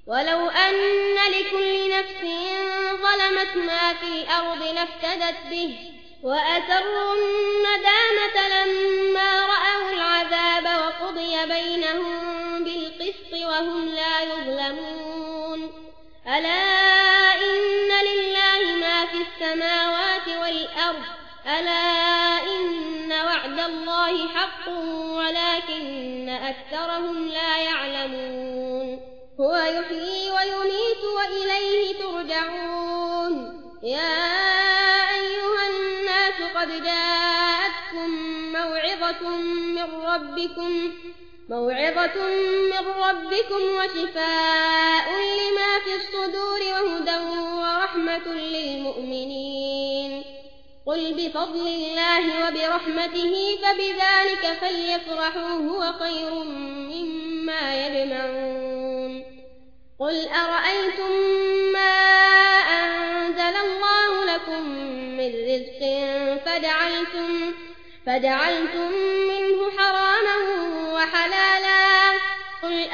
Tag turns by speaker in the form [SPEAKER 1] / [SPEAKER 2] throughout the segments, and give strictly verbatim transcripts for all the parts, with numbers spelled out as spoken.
[SPEAKER 1] ولو أن لكل نفس ظلمت ما في الأرض لافتدت به وأسروا الندامة لما رأوا العذاب وقضي بينهم بالقسط وهم لا يظلمون ألا إن لله ما في السماوات والأرض ألا إن وعد الله حق ولكن أكثرهم لا يعلمون هو يحيي ويميت وإليه ترجعون يا أيها الناس قد جاءتكم موعظة من ربكم موعظة من ربكم وشفاء لما في الصدور وهدى ورحمة للمؤمنين قل بفضل الله وبرحمته فبذلك فليفرحوا هو خير مما يجمعون قل أرأيتم ما أنزل الله لكم من رزق فجعلتم, فجعلتم منه حراما وحلالا قل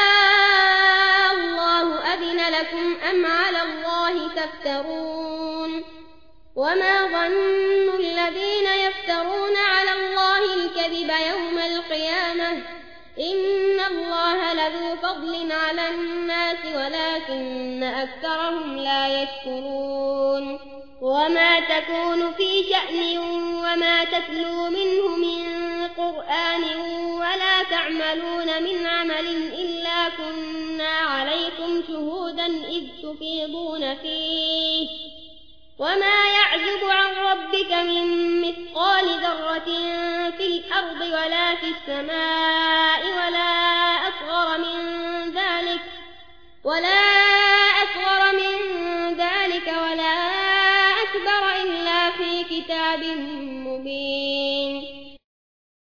[SPEAKER 1] آه الله أذن لكم أم على الله تفترون وما ظن الذين يفترون على الله الكذب يوم القيامة إن الله لذو فضل على الناس ولكن أكثرهم لا يشكرون وما تكون في شأن وما تتلو منه من قرآن ولا تعملون من عمل إلا كنا عليكم شهودا إذ تفيضون فيه وما يعزب عن ربك من مثقال ذرة في الأرض ولا في السماء ولا أصغر من ذلك ولا أصغر من ذلك ولا أكبر إلا في كتاب مبين